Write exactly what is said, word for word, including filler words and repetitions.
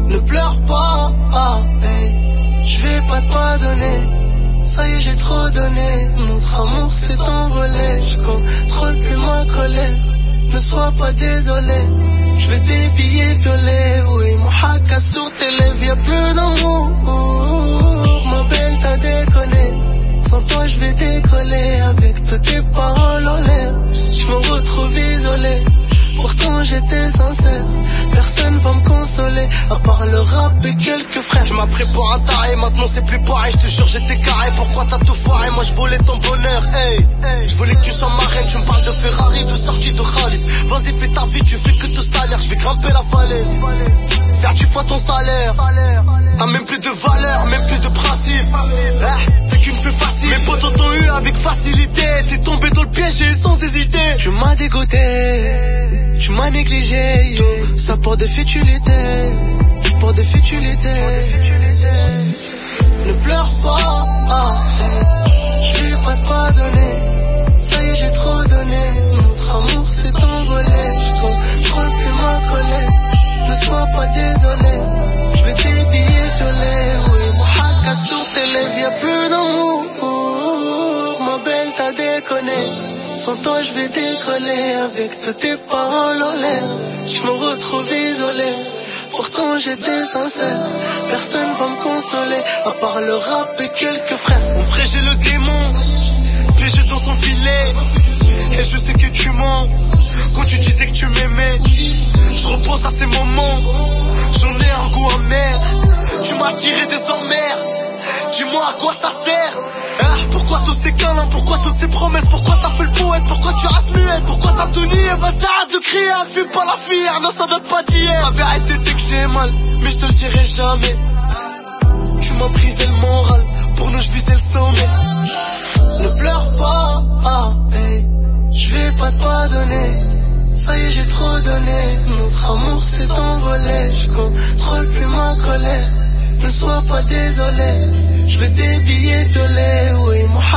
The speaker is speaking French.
Ne pleure pas, ah, hey. Je vais pas te pardonner. Ça y est, j'ai trop donné. Notre amour s'est envolé. Je contrôle plus ma colère. Ne sois pas désolé. Je veux des billets violets. Oui, mon haka sur tes lèvres. Y'a plus d'amour. Ma belle, t'as déconné. Sans toi, je vais décoller. Avec toutes tes paroles en l'air. Je me retrouve isolé. Pourtant j'étais sincère, personne va me consoler, à part le rap et quelques frères. Tu m'as pris pour un taré, maintenant c'est plus pareil. Je te jure j'étais carré, pourquoi t'as tout foiré? Moi je volais ton bonheur, hey, hey. Je voulais que tu sois ma reine, tu me parles de Ferrari, de sortie de Khalis. Vas-y fais ta vie, tu fais que te salaire. Je vais grimper la falaise, faire dix fois ton salaire. T'as même plus de valeur, même plus de principe, eh, t'es qu'une feu facile. Mes potes t'ont eu avec facilité. T'es tombé dans le piège et sans hésiter. Tu m'as dégoûté, tu m'as négligé, yeah. Ça pour des futilités, pour des futilités. Ne pleure pas, ah, hey. Je vais pas te pardonner. Ça y est, j'ai trop donné. Notre amour s'est envolé. Je contrôle plus ma colère. Ne sois pas désolé. Je veux des billets violets. Oui, mon haka sur tes lèvres. Y'a plus d'amour. Ma belle, t'as déconné. Sans toi je vais décoller. Avec toutes tes paroles en l'air. Je me retrouve isolé. Pourtant j'étais sincère. Personne va me consoler, à part le rap et quelques frères. Mon frère j'ai le démon, piégé dans son filet. Et je sais que tu mens, quand tu disais que tu m'aimais. Je repense à ces moments, j'en ai un goût amer. Tu m'as tiré des emmerdes, dis-moi à quoi ça sert, ah, pourquoi tous ces câlins, pourquoi toutes ces promesses? Pourquoi t'as fait le poète, pourquoi tu restes muette? Pourquoi t'as tenu, et vas-y arrête de crier. Fume pas la fille, non ça date pas d'hier. La vérité c'est que j'ai mal, mais je te le dirai jamais. Tu m'as brisé le moral, pour nous je visais le sommet. Ne pleure pas, ah, hey. Je vais pas te pardonner. Ça y est, j'ai trop donné. Notre amour s'est envolé. Je contrôle plus ma colère. Ne sois pas désolé. Je veux des billets violets. Oui, mon